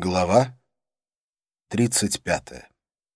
Глава 35.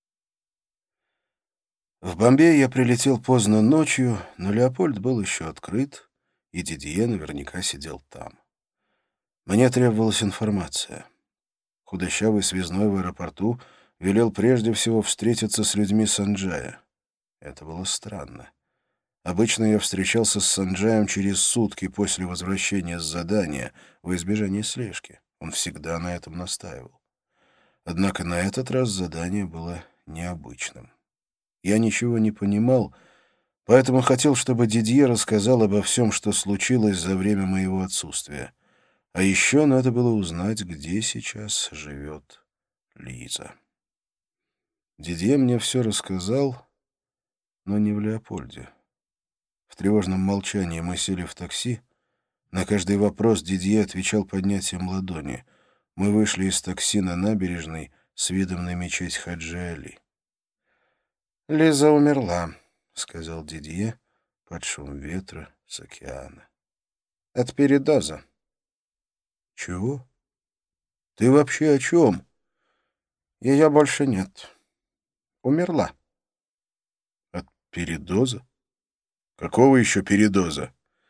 В Бомбей я прилетел поздно ночью, но Леопольд был еще открыт, и Дидье наверняка сидел там. Мне требовалась информация. Худощавый связной в аэропорту велел прежде всего встретиться с людьми Санджая. Это было странно. Обычно я встречался с Санджаем через сутки после возвращения с задания во избежание слежки. Он всегда на этом настаивал. Однако на этот раз задание было необычным. Я ничего не понимал, поэтому хотел, чтобы Дидье рассказал обо всем, что случилось за время моего отсутствия. А еще надо было узнать, где сейчас живет Лиза. Дидье мне все рассказал, но не в Леопольде. В тревожном молчании мы сели в такси. На каждый вопрос Дидье отвечал поднятием ладони. Мы вышли из такси на набережной с видом на мечеть Хаджи Али. «Лиза умерла», — сказал Дидье под шум ветра с океана. «От передоза». «Чего? Ты вообще о чем?» «Ее больше нет. Умерла». «От передоза? Какого еще передоза?»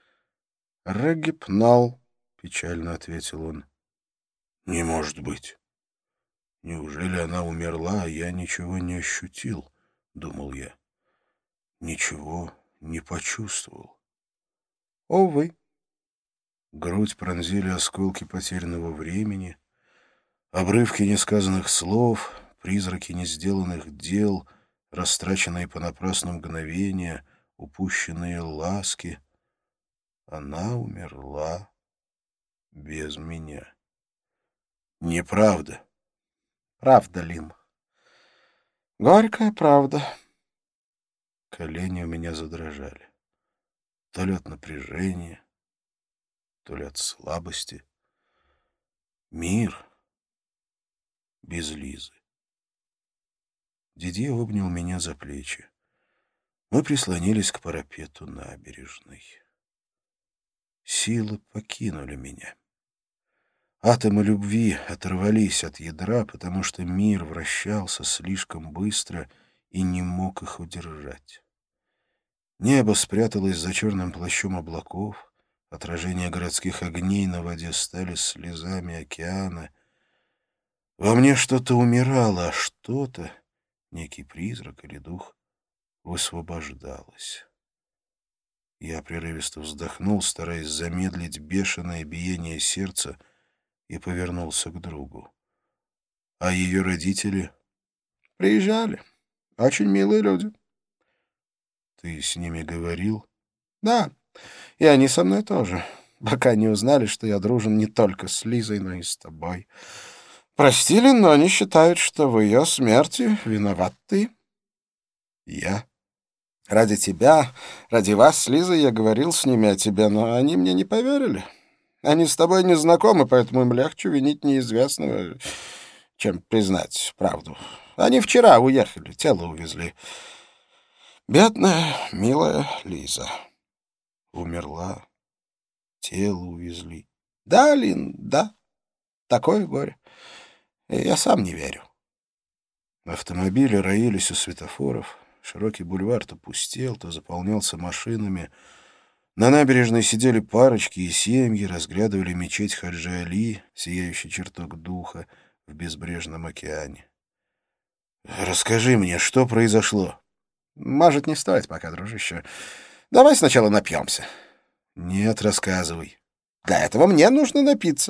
«Регипнол», — печально ответил он. «Не может быть. Неужели она умерла, а я ничего не ощутил?» — думал я. Ничего не почувствовал. Увы. Грудь пронзили осколки потерянного времени, обрывки несказанных слов, призраки несделанных дел, растраченные понапрасну мгновения, упущенные ласки. Она умерла без меня. Неправда. Правда, Лин. Горькая правда. Колени у меня задрожали. То ли от напряжения, то ли от слабости. Мир без Лизы. Дидье обнял меня за плечи. Мы прислонились к парапету набережной. Силы покинули меня. Атомы любви оторвались от ядра, потому что мир вращался слишком быстро и не мог их удержать. Небо спряталось за черным плащом облаков, отражения городских огней на воде стали слезами океана. Во мне что-то умирало, а что-то, некий призрак или дух, высвобождалось. Я прерывисто вздохнул, стараясь замедлить бешеное биение сердца, и повернулся к другу. А ее родители? Приезжали. Очень милые люди. Ты с ними говорил? Да, и они со мной тоже, пока не узнали, что я дружен не только с Лизой, но и с тобой. Простили, но они считают, что в ее смерти виноват ты. Я? Ради тебя, ради вас с Лизой я говорил с ними о тебе, но они мне не поверили. Они с тобой не знакомы, поэтому им легче винить неизвестного, чем признать правду. Они вчера уехали, тело увезли. Бедная, милая Лиза. Умерла. Тело увезли. Да, Лин, да. Такое горе. И я сам не верю. Автомобили роились у светофоров. Широкий бульвар то пустел, то заполнялся машинами. На набережной сидели парочки и семьи, разглядывали мечеть Хаджи Али, сияющий чертог духа в безбрежном океане. «Расскажи мне, что произошло?» Может, не стоит пока, дружище. Давай сначала напьемся. «Нет, рассказывай». Для этого мне нужно напиться.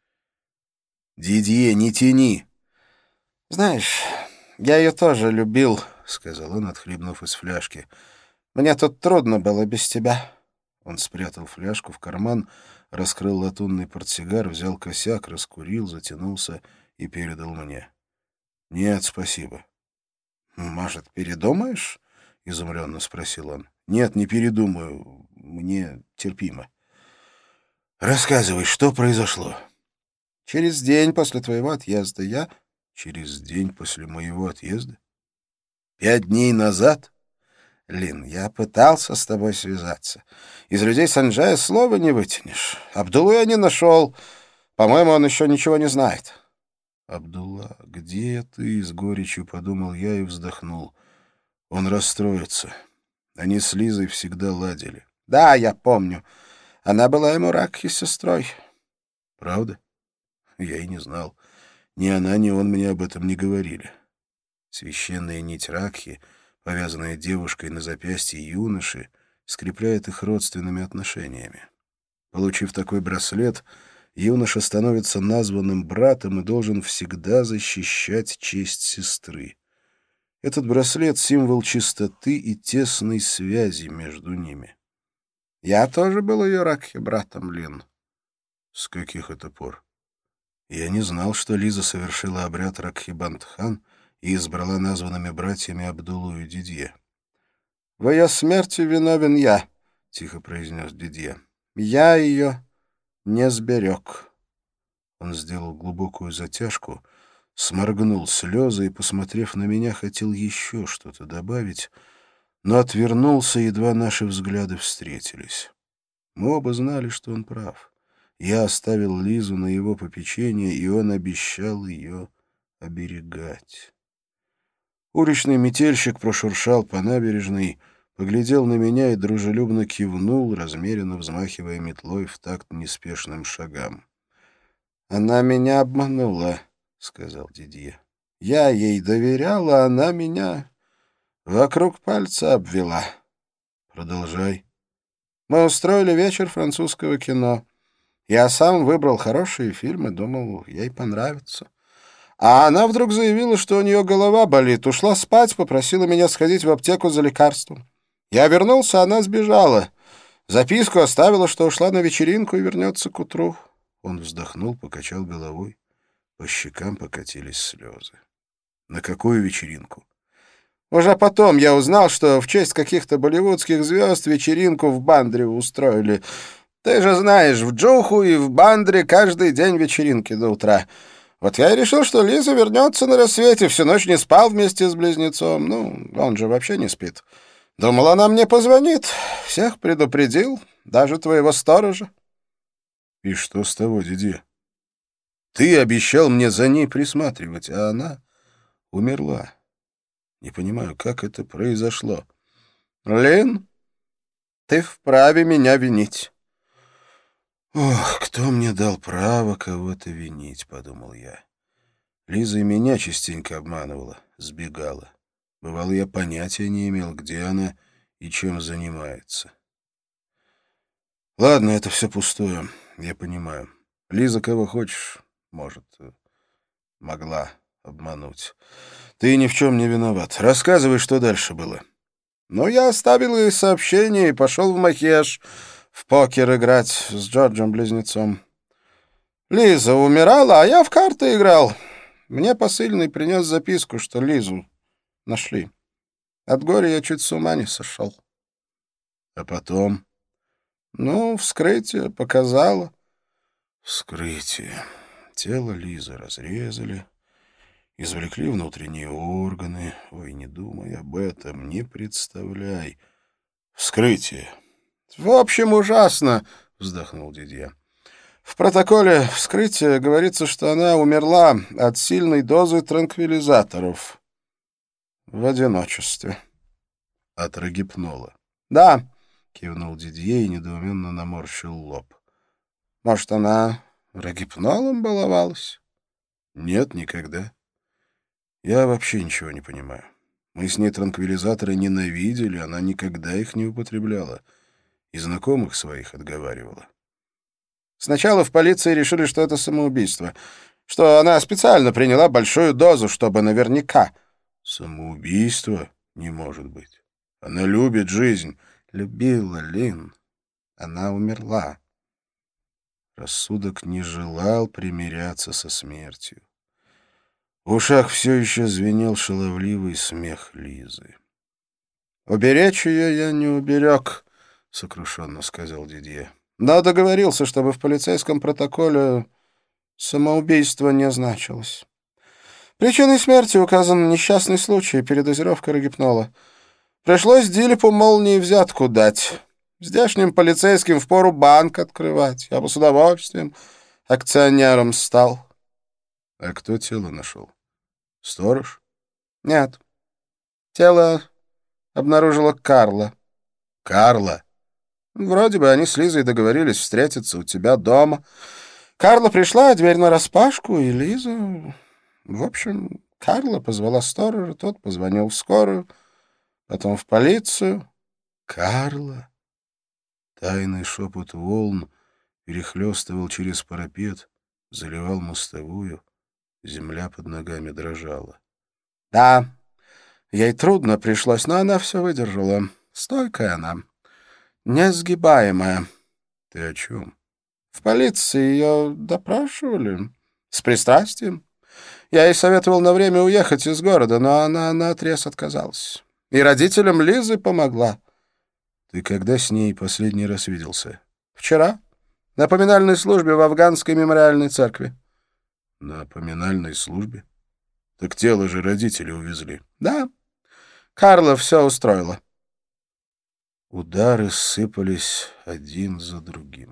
«Дидье, не тяни!» Знаешь, я ее тоже любил, — сказал он, отхлебнув из фляжки. Мне тут трудно было без тебя. Он спрятал фляжку в карман, раскрыл латунный портсигар, взял косяк, раскурил, затянулся и передал мне. — Нет, спасибо. — Может, передумаешь? — изумленно спросил он. — Нет, не передумаю. Мне терпимо. — Рассказывай, что произошло? — Через день после твоего отъезда я... — Через день после моего отъезда? 5 дней назад? — Лин, я пытался с тобой связаться. Из людей Санджая слова не вытянешь. Абдулу я не нашел. По-моему, он еще ничего не знает. Абдулла, где ты?» — с горечью подумал я и вздохнул. Он расстроится. Они с Лизой всегда ладили. Да, я помню. Она была ему Ракхи сестрой. Правда? Я и не знал. Ни она, ни он мне об этом не говорили. Священная нить Ракхи, повязанная девушкой на запястье юноши, скрепляет их родственными отношениями. Получив такой браслет, юноша становится названным братом и должен всегда защищать честь сестры. Этот браслет — символ чистоты и тесной связи между ними. Я тоже был ее Ракхи-братом, Лин. С каких это пор? Я не знал, что Лиза совершила обряд Ракхи-бандхан и избрала названными братьями Абдуллу и Дидье. «В ее смерти виновен я», — тихо произнес Дидье. «Я ее не сберег». Он сделал глубокую затяжку, сморгнул слезы и, посмотрев на меня, хотел еще что-то добавить, но отвернулся, едва наши взгляды встретились. Мы оба знали, что он прав. Я оставил Лизу на его попечение, и он обещал ее оберегать. Уличный метельщик прошуршал по набережной, поглядел на меня и дружелюбно кивнул, размеренно взмахивая метлой в такт неспешным шагам. «Она меня обманула», — сказал Дидье. «Я ей доверял, а она меня вокруг пальца обвела». «Продолжай». «Мы устроили вечер французского кино. Я сам выбрал хорошие фильмы, думал, ей понравится. А она вдруг заявила, что у нее голова болит, ушла спать, попросила меня сходить в аптеку за лекарством. Я вернулся, она сбежала. Записку оставила, что ушла на вечеринку и вернется к утру». Он вздохнул, покачал головой. По щекам покатились слезы. «На какую вечеринку?» Уже потом я узнал, что в честь каких-то болливудских звезд вечеринку в Бандре устроили. Ты же знаешь, в Джуху и в Бандре каждый день вечеринки до утра. Вот я и решил, что Лиза вернется на рассвете, всю ночь не спал вместе с близнецом. Ну, он же вообще не спит. Думал, она мне позвонит. Всех предупредил, даже твоего сторожа. И что с того, Дидье? Ты обещал мне за ней присматривать, а она умерла. Не понимаю, как это произошло. Лин, ты вправе меня винить. «Ох, кто мне дал право кого-то винить?» — подумал я. Лиза и меня частенько обманывала, сбегала. Бывало, я понятия не имел, где она и чем занимается. Ладно, это все пустое, я понимаю. Лиза кого хочешь, может, могла обмануть. Ты ни в чем не виноват. Рассказывай, что дальше было. Ну, я оставил ей сообщение и пошел в Махеш в покер играть с Джорджем-близнецом. Лиза умирала, а я в карты играл. Мне посыльный принес записку, что Лизу нашли. От горя я чуть с ума не сошел. А потом? Ну, вскрытие показало. Вскрытие. Тело Лизы разрезали, извлекли внутренние органы. Ой, не думай об этом, не представляй. Вскрытие. В общем, ужасно, вздохнул Дидье. В протоколе вскрытия говорится, что она умерла от сильной дозы транквилизаторов в одиночестве. От рогипнола. Да, кивнул Дидье и недоуменно наморщил лоб. Может, она рогипнолом баловалась? Нет, никогда. Я вообще ничего не понимаю. Мы с ней транквилизаторы ненавидели, она никогда их не употребляла. И знакомых своих отговаривала. Сначала в полиции решили, что это самоубийство, что она специально приняла большую дозу, чтобы наверняка. Самоубийство? Не может быть. Она любит жизнь. Любила, Лин. Она умерла. Рассудок не желал примиряться со смертью. В ушах все еще звенел шаловливый смех Лизы. «Уберечь ее я не уберег», — сокрушенно сказал Дидье. «Но договорился, чтобы в полицейском протоколе самоубийство не значилось. Причиной смерти указан несчастный случай, передозировка рогипнола. Пришлось Дилипу молнии взятку дать. Здешним полицейским впору банк открывать. Я бы с удовольствием акционером стал». А кто тело нашел? Сторож? Нет. Тело обнаружила Карла. Карла? Вроде бы они с Лизой договорились встретиться у тебя дома. Карла пришла, дверь нараспашку, и Лиза... В общем, Карла позвала сторожа, тот позвонил в скорую, потом в полицию. Карла? Тайный шепот волн перехлестывал через парапет, заливал мостовую. Земля под ногами дрожала. Да, ей трудно пришлось, но она все выдержала. Стойкая она, несгибаемая. Ты о чем? В полиции ее допрашивали с пристрастием. Я ей советовал на время уехать из города, но она наотрез отказалась. И родителям Лизы помогла. Ты когда с ней последний раз виделся? Вчера. На поминальной службе в афганской мемориальной церкви. На поминальной службе? Так тело же родители увезли. Да. Карла все устроила. Удары сыпались один за другим.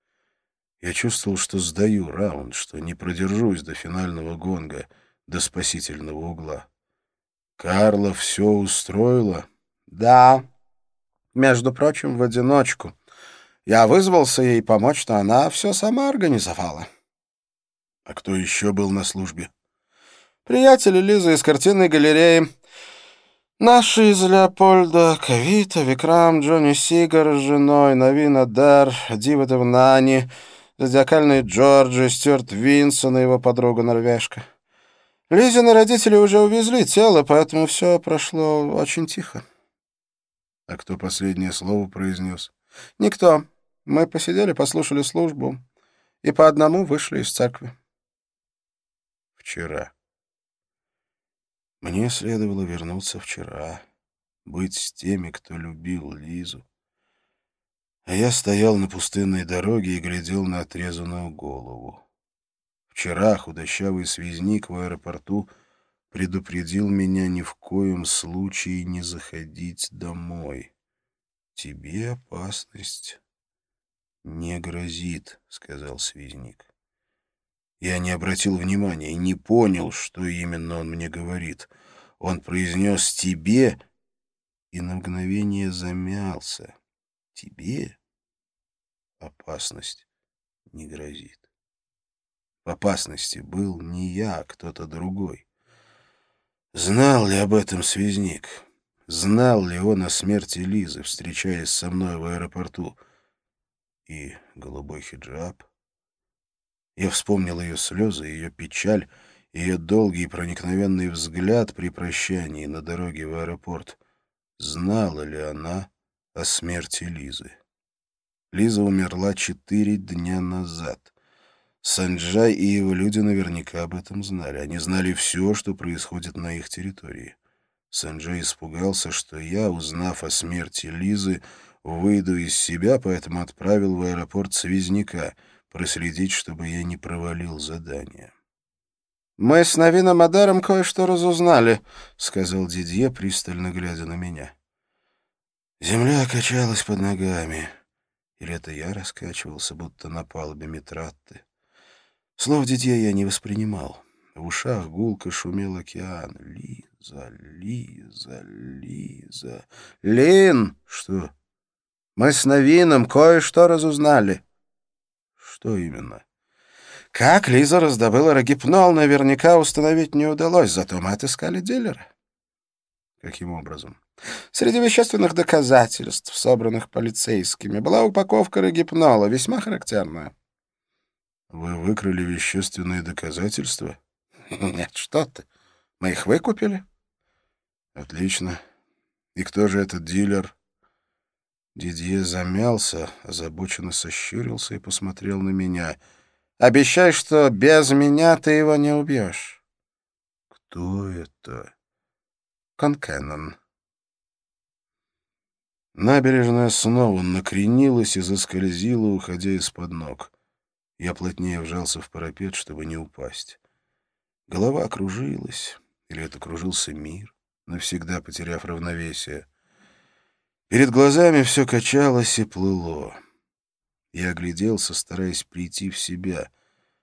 Я чувствовал, что сдаю раунд, что не продержусь до финального гонга, до спасительного угла. Карла все устроила? Да. Между прочим, в одиночку. Я вызвался ей помочь, но она все сама организовала. А кто еще был на службе? Приятели Лизы из картинной галереи. Наши из Леопольда, Кавита, Викрам, Джонни Сигар с женой, Навина Дар, Дива Девнани, зодиакальный Джорджи, Стюарт Винсон и его подруга-норвежка. Лизины родители уже увезли тело, поэтому все прошло очень тихо. А кто последнее слово произнес? Никто. Мы посидели, послушали службу и по одному вышли из церкви. Вчера. Мне следовало вернуться вчера, быть с теми, кто любил Лизу. А я стоял на пустынной дороге и глядел на отрезанную голову. Вчера худощавый связник в аэропорту предупредил меня ни в коем случае не заходить домой. «Тебе опасность не грозит», — сказал связник. Я не обратил внимания, не понял, что именно он мне говорит. Он произнес «тебе» и на мгновение замялся. «Тебе опасность не грозит». В опасности был не я, а кто-то другой. Знал ли об этом связник? Знал ли он о смерти Лизы, встречаясь со мной в аэропорту? И голубой хиджаб? Я вспомнил ее слезы, ее печаль, ее долгий проникновенный взгляд при прощании на дороге в аэропорт. Знала ли она о смерти Лизы? Лиза умерла 4 дня назад. Санджай и его люди наверняка об этом знали. Они знали все, что происходит на их территории. Санджай испугался, что я, узнав о смерти Лизы, выйду из себя, поэтому отправил в аэропорт связняка проследить, чтобы я не провалил задание. «Мы с Навином Адаром кое-что разузнали», — сказал Дидье, пристально глядя на меня. Земля качалась под ногами. Или это я раскачивался, будто на палубе Митратты. Слов Дидье я не воспринимал. В ушах гулко шумел океан. Лиза, Лиза, Лиза. «Лин!» Что? «Мы с Навином кое-что разузнали». Что именно? Как Лиза раздобыла рогипнол, наверняка установить не удалось, зато мы отыскали дилера. Каким образом? Среди вещественных доказательств, собранных полицейскими, была упаковка рогипнола, весьма характерная. Вы выкрали вещественные доказательства? Нет, что ты. Мы их выкупили. Отлично. И кто же этот дилер? Дидье замялся, озабоченно сощурился и посмотрел на меня. Обещай, что без меня ты его не убьешь. Кто это? Конкеннон. Набережная снова накренилась и заскользила, уходя из-под ног. Я плотнее вжался в парапет, чтобы не упасть. Голова кружилась, или это кружился мир, навсегда потеряв равновесие. Перед глазами все качалось и плыло. Я огляделся, стараясь прийти в себя.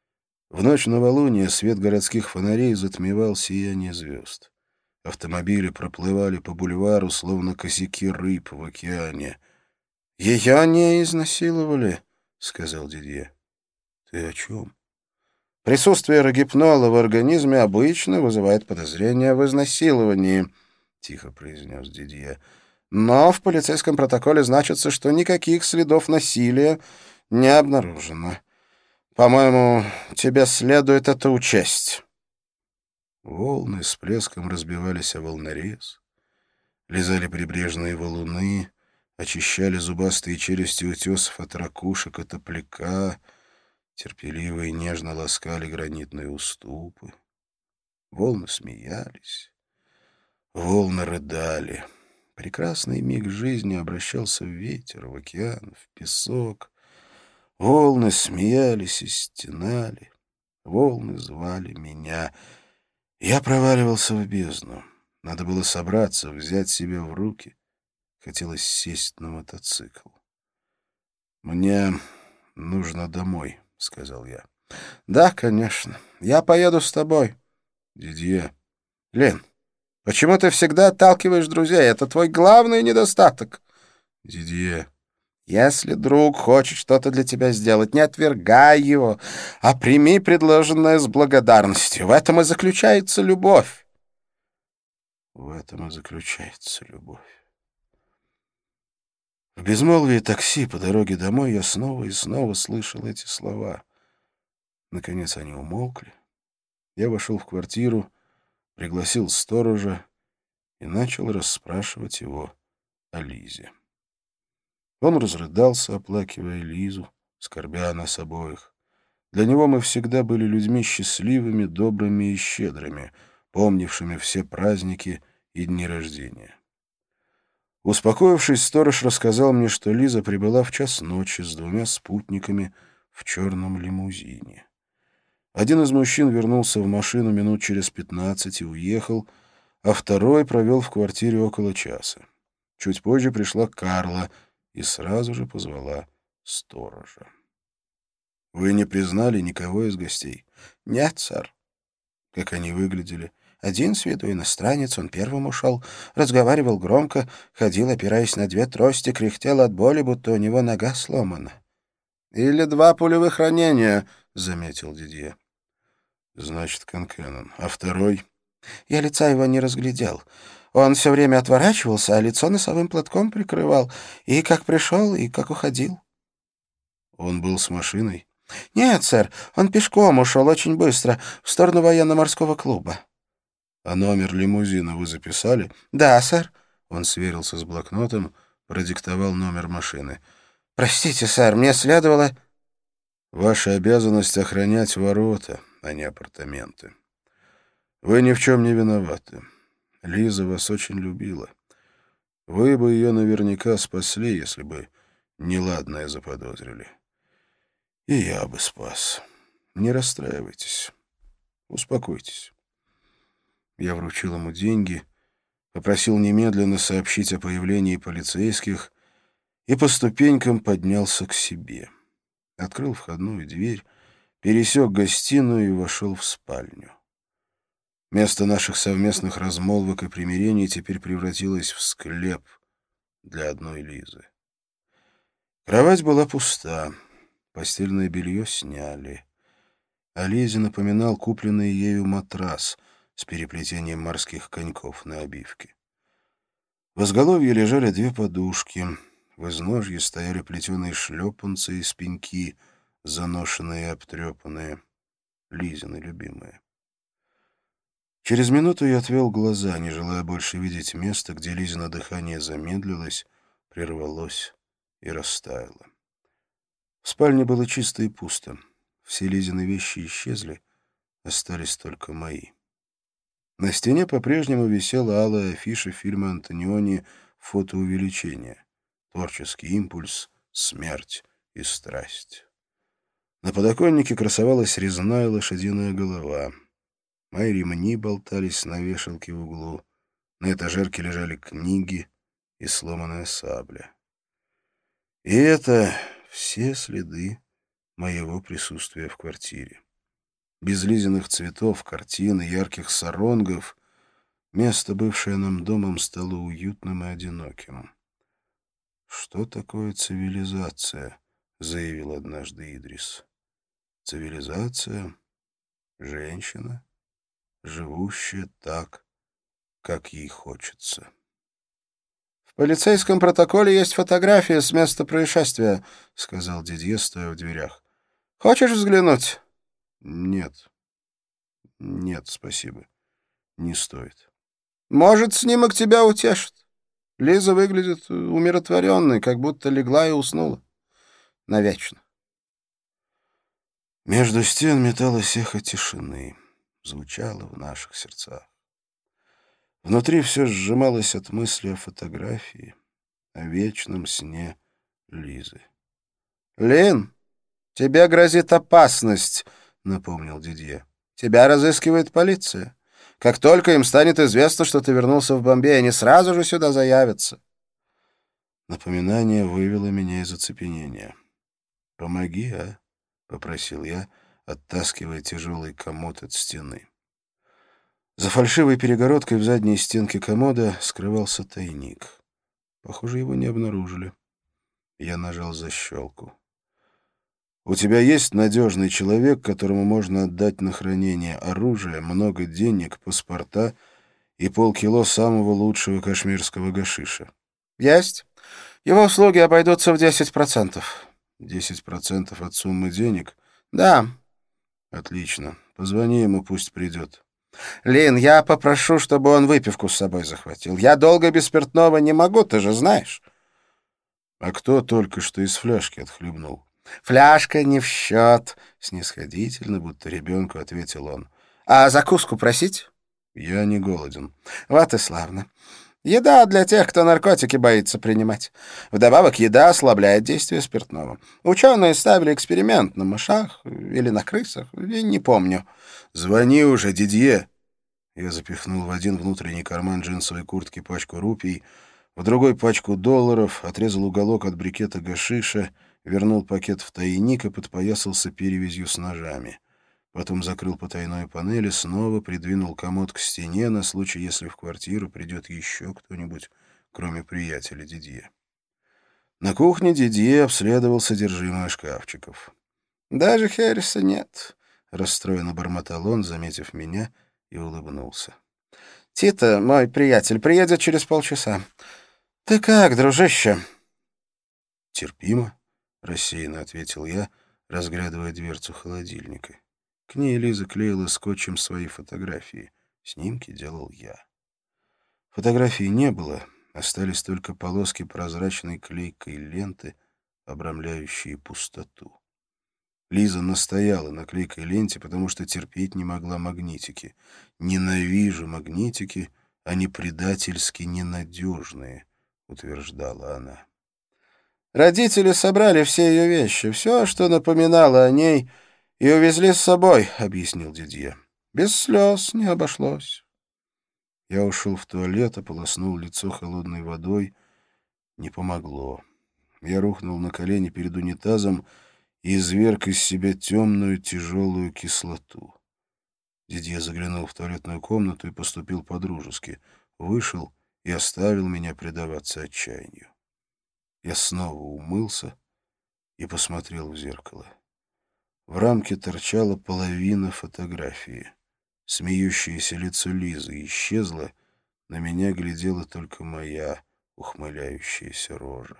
В ночь новолуния свет городских фонарей затмевал сияние звезд. Автомобили проплывали по бульвару, словно косяки рыб в океане. «Ее не изнасиловали», — сказал Дидье. «Ты о чем?» «Присутствие рогипнола в организме обычно вызывает подозрение в изнасиловании», — тихо произнес Дидье. «Но в полицейском протоколе значится, что никаких следов насилия не обнаружено. По-моему, тебе следует это учесть». Волны с плеском разбивались о волнорез, лизали прибрежные валуны, очищали зубастые челюсти утесов от ракушек и топляка, терпеливо и нежно ласкали гранитные уступы. Волны смеялись, волны рыдали. Прекрасный миг жизни обращался в ветер, в океан, в песок. Волны смеялись и стенали, волны звали меня. Я проваливался в бездну. Надо было собраться, взять себя в руки. Хотелось сесть на мотоцикл. «Мне нужно домой», — сказал я. «Да, конечно. Я поеду с тобой». «Дидье». «Лен, почему ты всегда отталкиваешь друзей? Это твой главный недостаток». «Дидье». «Если друг хочет что-то для тебя сделать, не отвергай его, а прими предложенное с благодарностью. В этом и заключается любовь». В этом и заключается любовь. В безмолвии такси по дороге домой я снова и снова слышал эти слова. Наконец они умолкли. Я вошел в квартиру, пригласил сторожа и начал расспрашивать его о Лизе. Он разрыдался, оплакивая Лизу, скорбя о нас обоих. Для него мы всегда были людьми счастливыми, добрыми и щедрыми, помнившими все праздники и дни рождения. Успокоившись, сторож рассказал мне, что Лиза прибыла в час ночи с 2 спутниками в черном лимузине. Один из мужчин вернулся в машину минут через 15 и уехал, а второй провел в квартире около часа. Чуть позже пришла Карла и сразу же позвала сторожа. «Вы не признали никого из гостей?» «Нет, сэр». «Как они выглядели?» «Один с виду иностранец, он первым ушел. Разговаривал громко, ходил, опираясь на 2 трости, кряхтел от боли, будто у него нога сломана». «Или 2 пулевых ранения», — заметил Дидье. «Значит, Конкенен. А второй?» «Я лица его не разглядел. Он все время отворачивался, а лицо носовым платком прикрывал. И как пришел, и как уходил». «Он был с машиной?» «Нет, сэр, он пешком ушел очень быстро, в сторону военно-морского клуба». «А номер лимузина вы записали?» «Да, сэр». Он сверился с блокнотом, продиктовал номер машины. «Простите, сэр, мне следовало...» «Ваша обязанность — охранять ворота, а не апартаменты. Вы ни в чем не виноваты. Лиза вас очень любила. Вы бы ее наверняка спасли, если бы неладное заподозрили. И я бы спас. Не расстраивайтесь. Успокойтесь». Я вручил ему деньги, попросил немедленно сообщить о появлении полицейских и по ступенькам поднялся к себе. Открыл входную дверь, пересек гостиную и вошел в спальню. Место наших совместных размолвок и примирений теперь превратилось в склеп для одной Лизы. Кровать была пуста, постельное белье сняли. О Лизе напоминал купленный ею матрас с переплетением морских коньков на обивке. В изголовье лежали 2 подушки, в изножье стояли плетеные шлепанцы из пеньки, заношенные и обтрепанные, Лизины любимые. Через минуту я отвел глаза, не желая больше видеть место, где Лизино дыхание замедлилось, прервалось и растаяло. В спальне было чисто и пусто. Все Лизины вещи исчезли, остались только мои. На стене по-прежнему висела алая афиша фильма Антониони «Фотоувеличение. Творческий импульс, смерть и страсть». На подоконнике красовалась резная лошадиная голова. Мои ремни болтались на вешалке в углу. На этажерке лежали книги и сломанная сабля. И это все следы моего присутствия в квартире. Без Лизиных цветов, картин и ярких саронгов место, бывшее нам домом, стало уютным и одиноким. «Что такое цивилизация?» — заявил однажды Идрис. «Цивилизация — женщина, живущая так, как ей хочется». «В полицейском протоколе есть фотография с места происшествия», — сказал Дидье, стоя в дверях. «Хочешь взглянуть?» «Нет, нет, спасибо. Не стоит». «Может, снимок тебя утешит. Лиза выглядит умиротворенной, как будто легла и уснула. Навечно». Между стен металось эхо тишины, звучало в наших сердцах. Внутри все сжималось от мысли о фотографии, о вечном сне Лизы. «Лин, тебе грозит опасность», — напомнил Дидье. «Тебя разыскивает полиция. Как только им станет известно, что ты вернулся в Бомбей, они сразу же сюда заявятся». Напоминание вывело меня из оцепенения. «Помоги, а?» — попросил я, оттаскивая тяжелый комод от стены. За фальшивой перегородкой в задней стенке комода скрывался тайник. Похоже, его не обнаружили. Я нажал защелку. «У тебя есть надежный человек, которому можно отдать на хранение оружие, много денег, паспорта и полкило самого лучшего кашмирского гашиша?» «Есть. Его услуги обойдутся в 10%. 10% от суммы денег?» «Да». «Отлично. Позвони ему, пусть придет». «Лин, я попрошу, чтобы он выпивку с собой захватил. Я долго без спиртного не могу, ты же знаешь». «А кто только что из фляжки отхлебнул?» «Фляжка не в счет», — снисходительно, будто ребенку ответил он. «А закуску просить?» «Я не голоден». «Вот и славно. Еда для тех, кто наркотики боится принимать. Вдобавок, еда ослабляет действие спиртного. Ученые ставили эксперимент на мышах или на крысах, я не помню». «Звони уже, Дидье!» Я запихнул в один внутренний карман джинсовой куртки пачку рупий, в другой пачку долларов, отрезал уголок от брикета гашиша, вернул пакет в тайник и подпоясался перевязью с ножами. Потом закрыл потайную панель и снова придвинул комод к стене на случай, если в квартиру придет еще кто-нибудь, кроме приятеля Дидье. На кухне Дидье обследовал содержимое шкафчиков. «Даже Хэрриса нет», — расстроенно бормотал он, заметив меня, и улыбнулся. «Тита, мой приятель, приедет через полчаса. Ты как, дружище?» «Терпимо», — рассеянно ответил я, разглядывая дверцу холодильника. К ней Лиза клеила скотчем свои фотографии. Снимки делал я. Фотографий не было, остались только полоски прозрачной клейкой ленты, обрамляющие пустоту. Лиза настояла на клейкой ленте, потому что терпеть не могла магнитики. «Ненавижу магнитики, они предательски ненадежные», — утверждала она. «Родители собрали все ее вещи, все, что напоминало о ней, и увезли с собой», — объяснил Дидье. «Без слез не обошлось». Я ушел в туалет, ополоснул лицо холодной водой. Не помогло. Я рухнул на колени перед унитазом и изверг из себя темную тяжелую кислоту. Дидье заглянул в туалетную комнату и поступил по-дружески. Вышел и оставил меня предаваться отчаянию. Я снова умылся и посмотрел в зеркало. В рамке торчала половина фотографии. Смеющееся лицо Лизы исчезло, на меня глядела только моя ухмыляющаяся рожа.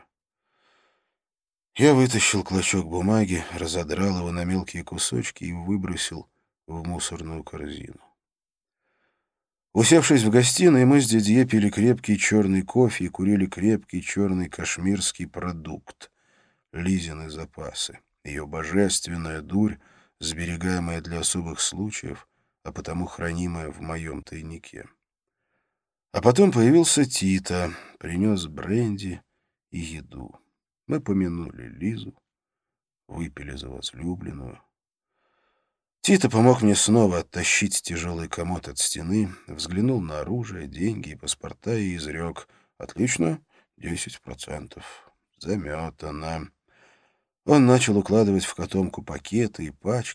Я вытащил клочок бумаги, разодрал его на мелкие кусочки и выбросил в мусорную корзину. Усевшись в гостиной, мы с Дидье пили крепкий черный кофе и курили крепкий черный кашмирский продукт — Лизины запасы. Ее божественная дурь, сберегаемая для особых случаев, а потому хранимая в моем тайнике. А потом появился Тита, принес бренди и еду. Мы помянули Лизу, выпили за возлюбленную. Тита помог мне снова оттащить тяжелый комод от стены, взглянул на оружие, деньги и паспорта и изрек: «Отлично, 10%. Заметано». Он начал укладывать в котомку пакеты и пачки,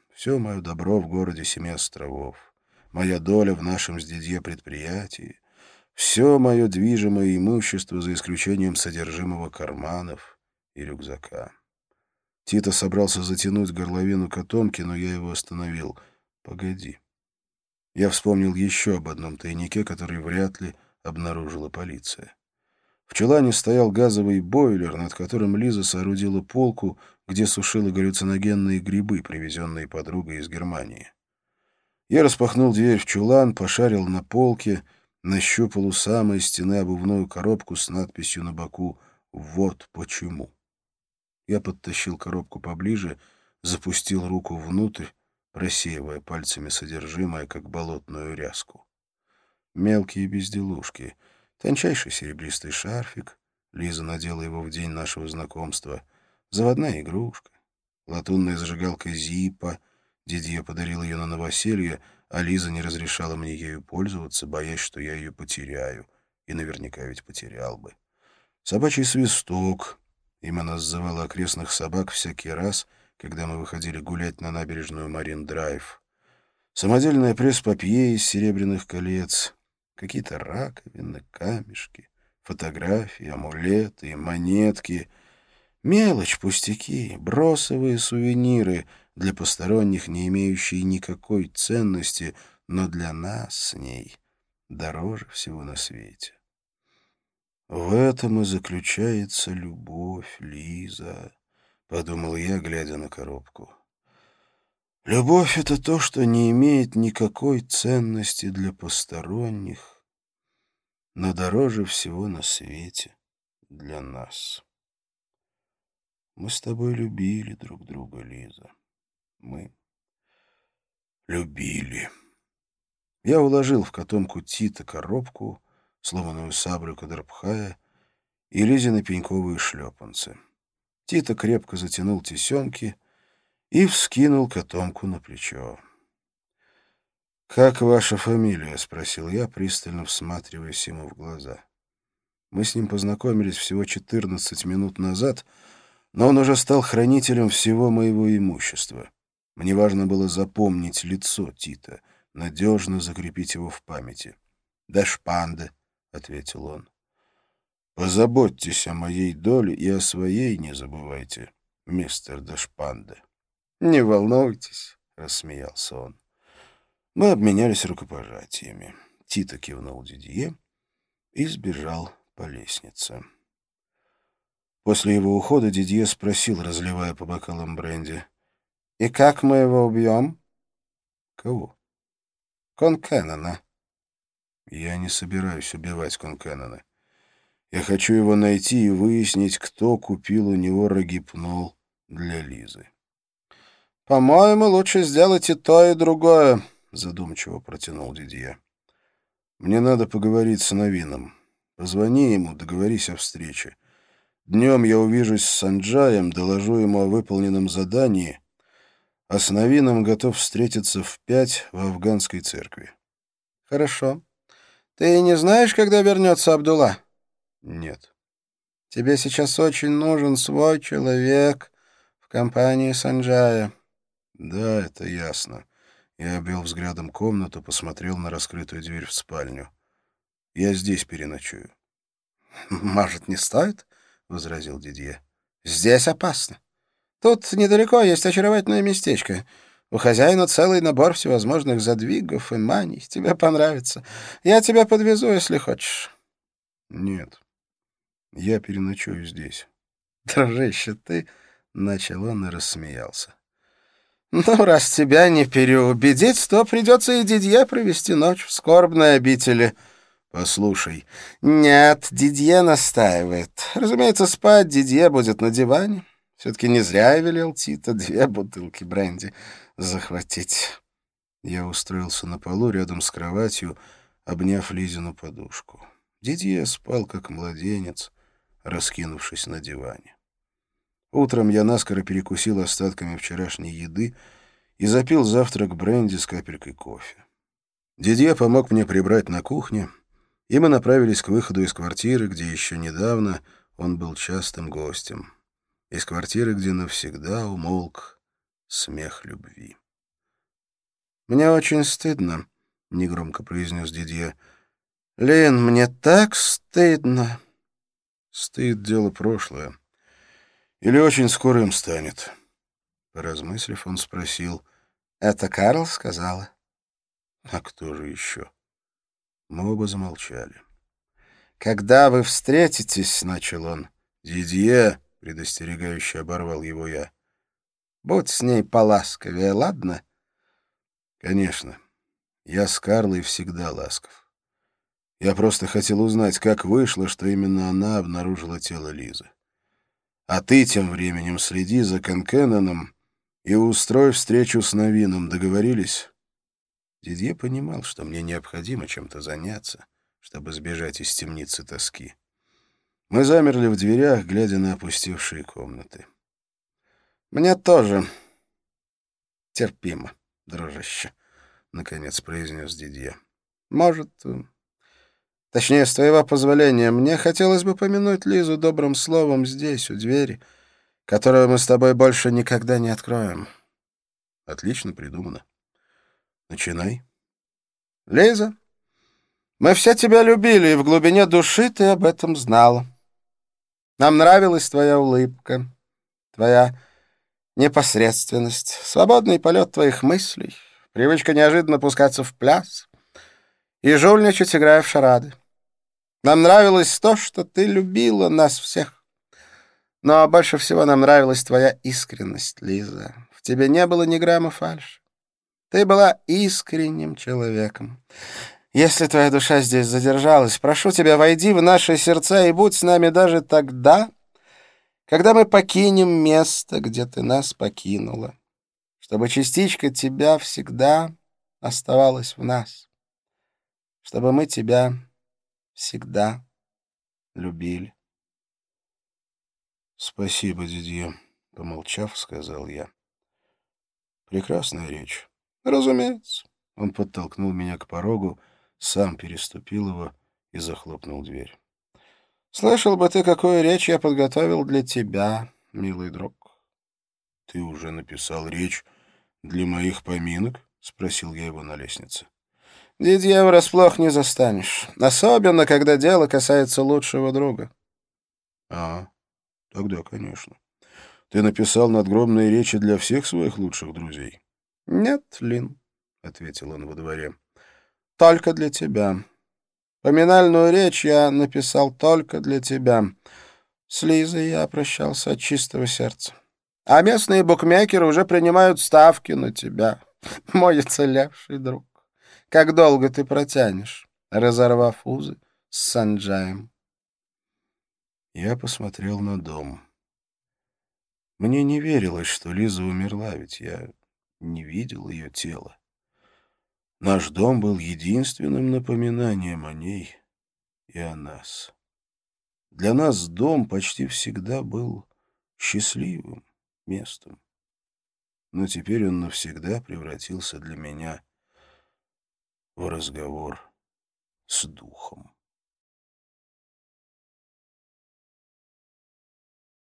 все мое добро в городе Семи островов, моя доля в нашем с Дидье предприятии, все мое движимое имущество, за исключением содержимого карманов и рюкзака. Тито собрался затянуть горловину котомки, но я его остановил. «Погоди». Я вспомнил еще об одном тайнике, который вряд ли обнаружила полиция. В чулане стоял газовый бойлер, над которым Лиза соорудила полку, где сушила галлюциногенные грибы, привезенные подругой из Германии. Я распахнул дверь в чулан, пошарил на полке, нащупал у самой стены обувную коробку с надписью на боку «Вот почему». Я подтащил коробку поближе, запустил руку внутрь, просеивая пальцами содержимое, как болотную ряску. Мелкие безделушки, тончайший серебристый шарфик, Лиза надела его в день нашего знакомства, заводная игрушка, латунная зажигалка Зиппо, Дидье подарил ее на новоселье, а Лиза не разрешала мне ею пользоваться, боясь, что я ее потеряю, и наверняка ведь потерял бы. Собачий свисток, им она сзывала окрестных собак всякий раз, когда мы выходили гулять на набережную Марин-Драйв. Самодельное пресс-папье из серебряных колец, какие-то раковины, камешки, фотографии, амулеты, монетки. Мелочь, пустяки, бросовые сувениры, для посторонних не имеющие никакой ценности, но для нас с ней дороже всего на свете. «В этом и заключается любовь, Лиза», — подумал я, глядя на коробку. «Любовь — это то, что не имеет никакой ценности для посторонних, но дороже всего на свете для нас. Мы с тобой любили друг друга, Лиза. Мы любили». Я уложил в котомку Тита коробку, сломанную саблю Кадрбхая и Лизины пеньковые шлепанцы. Тита крепко затянул тесемки и вскинул котомку на плечо. «Как ваша фамилия?» — спросил я, пристально всматриваясь ему в глаза. Мы с ним познакомились всего 14 минут назад, но он уже стал хранителем всего моего имущества. Мне важно было запомнить лицо Тита, надежно закрепить его в памяти. «Дашпанде», — ответил он. «Позаботьтесь о моей доле и о своей не забывайте, мистер Дашпанде». «Не волнуйтесь», — рассмеялся он. Мы обменялись рукопожатиями. Тита кивнул Дидье и сбежал по лестнице. После его ухода Дидье спросил, разливая по бокалам бренди: «И как мы его убьем?» «Кого?» «Конкеннона». «Я не собираюсь убивать Конкеннона. Я хочу его найти и выяснить, кто купил у него рогипнол для Лизы». «По-моему, лучше сделать и то, и другое», — задумчиво протянул Дидье. «Мне надо поговорить с Навином. Позвони ему, договорись о встрече. Днем я увижусь с Санджаем, доложу ему о выполненном задании, а с Навином готов встретиться в 5 в афганской церкви». «Хорошо. Ты не знаешь, когда вернется Абдулла?» «Нет». «Тебе сейчас очень нужен свой человек в компании Санджая». «Да, это ясно». Я обвел взглядом комнату, посмотрел на раскрытую дверь в спальню. «Я здесь переночую». «Может, не стоит?» — возразил Дидье. «Здесь опасно. Тут недалеко есть очаровательное местечко. У хозяина целый набор всевозможных задвигов и маний. Тебе понравится. Я тебя подвезу, если хочешь». «Нет, я переночую здесь». «Дружище, ты...» — начал он и рассмеялся. «Ну, раз тебя не переубедить, то придется и Дидье провести ночь в скорбной обители». «Послушай». «Нет, Дидье настаивает. Разумеется, спать Дидье будет на диване. Все-таки не зря я велел Тита 2 бутылки бренди захватить». Я устроился на полу рядом с кроватью, обняв Лизину подушку. Дидье спал, как младенец, раскинувшись на диване. Утром я наскоро перекусил остатками вчерашней еды и запил завтрак бренди с капелькой кофе. Дидье помог мне прибрать на кухне, и мы направились к выходу из квартиры, где еще недавно он был частым гостем. Из квартиры, где навсегда умолк смех любви. «Мне очень стыдно», — негромко произнес Дидье. «Лин, мне так стыдно». «Стыд — дело прошлое. Или очень скоро им станет». Поразмыслив, он спросил. «Это Карл сказала?» «А кто же еще?» Мы оба замолчали. «Когда вы встретитесь», — начал он. «Дидье», — предостерегающе оборвал его я. «Будь с ней поласковее, ладно?» «Конечно. Я с Карлой всегда ласков. Я просто хотел узнать, как вышло, что именно она обнаружила тело Лизы. А ты тем временем следи за Конкенноном и устрой встречу с Новином. Договорились?» Дидье понимал, что мне необходимо чем-то заняться, чтобы сбежать из темницы тоски. Мы замерли в дверях, глядя на опустевшие комнаты. «Мне тоже терпимо, дружище», — наконец произнес Дидье. «Может, точнее, с твоего позволения, мне хотелось бы помянуть Лизу добрым словом здесь, у двери, которую мы с тобой больше никогда не откроем». «Отлично придумано. Начинай». «Лиза, мы все тебя любили, и в глубине души ты об этом знала. Нам нравилась твоя улыбка, твоя непосредственность, свободный полет твоих мыслей, привычка неожиданно пускаться в пляс и жульничать, играя в шарады. Нам нравилось то, что ты любила нас всех. Но больше всего нам нравилась твоя искренность, Лиза. В тебе не было ни грамма фальши. Ты была искренним человеком. Если твоя душа здесь задержалась, прошу тебя, войди в наши сердца и будь с нами даже тогда, когда мы покинем место, где ты нас покинула, чтобы частичка тебя всегда оставалась в нас, чтобы мы тебя всегда любили». «Спасибо, Дидье», — помолчав, сказал я. «Прекрасная речь». «Разумеется». Он подтолкнул меня к порогу, сам переступил его и захлопнул дверь. «Слышал бы ты, какую речь я подготовил для тебя, милый друг». «Ты уже написал речь для моих поминок?» — спросил я его на лестнице. «Дидье врасплох не застанешь, особенно, когда дело касается лучшего друга». «А, тогда, конечно. Ты написал надгробные речи для всех своих лучших друзей?» «Нет, Лин», — ответил он во дворе, — «только для тебя. Поминальную речь я написал только для тебя. С Лизой я прощался от чистого сердца. А местные букмекеры уже принимают ставки на тебя, мой уцелевший друг. Как долго ты протянешь, разорвав узы с Санджаем?» Я посмотрел на дом. Мне не верилось, что Лиза умерла, ведь я не видел ее тела. Наш дом был единственным напоминанием о ней и о нас. Для нас дом почти всегда был счастливым местом. Но теперь он навсегда превратился для меня в разговор с духом.